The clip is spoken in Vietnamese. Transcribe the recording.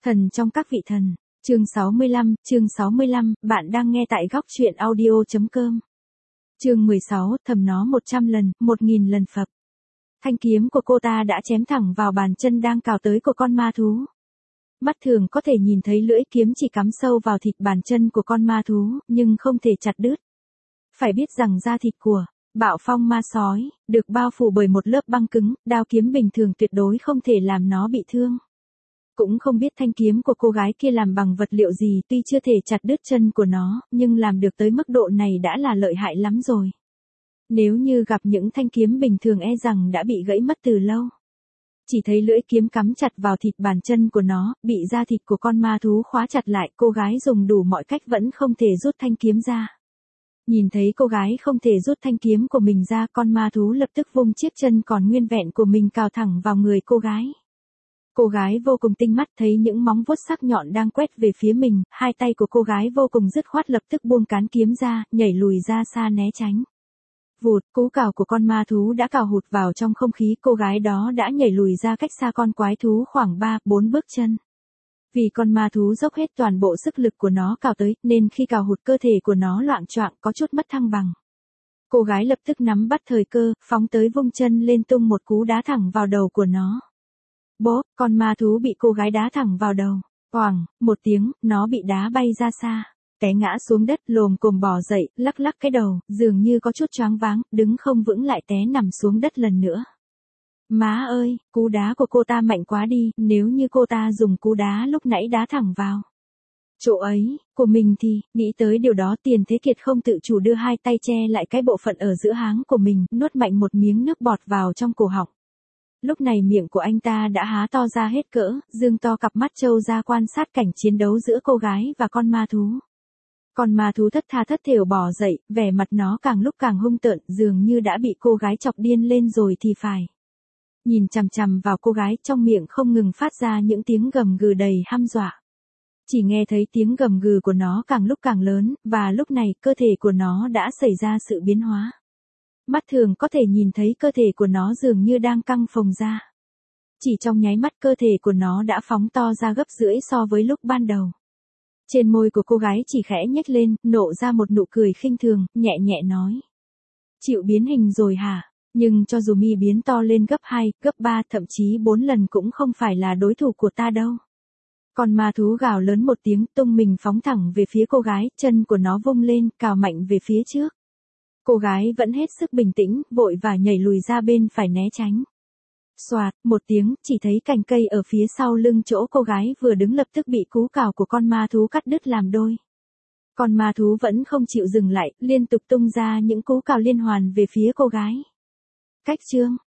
Thần trong các vị thần, chương 65, bạn đang nghe tại góc truyện audio.com. Chương 16, thầm nó 100 lần, 1000 lần phập. Thanh kiếm của cô ta đã chém thẳng vào bàn chân đang cào tới của con ma thú. Mắt thường có thể nhìn thấy lưỡi kiếm chỉ cắm sâu vào thịt bàn chân của con ma thú, nhưng không thể chặt đứt. Phải biết rằng da thịt của Bạo Phong ma sói được bao phủ bởi một lớp băng cứng, đao kiếm bình thường tuyệt đối không thể làm nó bị thương. Cũng không biết thanh kiếm của cô gái kia làm bằng vật liệu gì, tuy chưa thể chặt đứt chân của nó, nhưng làm được tới mức độ này đã là lợi hại lắm rồi. Nếu như gặp những thanh kiếm bình thường e rằng đã bị gãy mất từ lâu. Chỉ thấy lưỡi kiếm cắm chặt vào thịt bàn chân của nó, bị da thịt của con ma thú khóa chặt lại, cô gái dùng đủ mọi cách vẫn không thể rút thanh kiếm ra. Nhìn thấy cô gái không thể rút thanh kiếm của mình ra, con ma thú lập tức vung chiếc chân còn nguyên vẹn của mình cào thẳng vào người cô gái. Cô gái vô cùng tinh mắt thấy những móng vuốt sắc nhọn đang quét về phía mình, hai tay của cô gái vô cùng dứt khoát lập tức buông cán kiếm ra, nhảy lùi ra xa né tránh. Vụt, cú cào của con ma thú đã cào hụt vào trong không khí, cô gái đó đã nhảy lùi ra cách xa con quái thú khoảng 3-4 bước chân. Vì con ma thú dốc hết toàn bộ sức lực của nó cào tới, nên khi cào hụt cơ thể của nó loạng choạng có chút mất thăng bằng. Cô gái lập tức nắm bắt thời cơ, phóng tới vung chân lên tung một cú đá thẳng vào đầu của nó. Bốp, con ma thú bị cô gái đá thẳng vào đầu. Oảng, một tiếng, nó bị đá bay ra xa. Té ngã xuống đất, lồm cồm bò dậy, lắc lắc cái đầu, dường như có chút choáng váng, đứng không vững lại té nằm xuống đất lần nữa. Má ơi, cú đá của cô ta mạnh quá đi, nếu như cô ta dùng cú đá lúc nãy đá thẳng vào chỗ ấy, của mình thì, nghĩ tới điều đó Tiền Thế Kiệt không tự chủ đưa hai tay che lại cái bộ phận ở giữa háng của mình, nuốt mạnh một miếng nước bọt vào trong cổ họng. Lúc này miệng của anh ta đã há to ra hết cỡ, dương to cặp mắt trâu ra quan sát cảnh chiến đấu giữa cô gái và con ma thú. Con ma thú thất tha thất thểu bò dậy, vẻ mặt nó càng lúc càng hung tợn, dường như đã bị cô gái chọc điên lên rồi thì phải. Nhìn chằm chằm vào cô gái, trong miệng không ngừng phát ra những tiếng gầm gừ đầy hăm dọa. Chỉ nghe thấy tiếng gầm gừ của nó càng lúc càng lớn, và lúc này cơ thể của nó đã xảy ra sự biến hóa. Mắt thường có thể nhìn thấy cơ thể của nó dường như đang căng phồng ra. Chỉ trong nháy mắt cơ thể của nó đã phóng to ra gấp rưỡi so với lúc ban đầu. Trên môi của cô gái chỉ khẽ nhếch lên, nộ ra một nụ cười khinh thường, nhẹ nhẹ nói. Chịu biến hình rồi hả? Nhưng cho dù mi biến to lên gấp 2, gấp 3, thậm chí 4 lần cũng không phải là đối thủ của ta đâu. Con ma thú gào lớn một tiếng, tung mình phóng thẳng về phía cô gái, chân của nó vung lên, cào mạnh về phía trước. Cô gái vẫn hết sức bình tĩnh, vội và nhảy lùi ra bên phải né tránh. Xoạt, một tiếng, chỉ thấy cành cây ở phía sau lưng chỗ cô gái vừa đứng lập tức bị cú cào của con ma thú cắt đứt làm đôi. Con ma thú vẫn không chịu dừng lại, liên tục tung ra những cú cào liên hoàn về phía cô gái. Cách chương,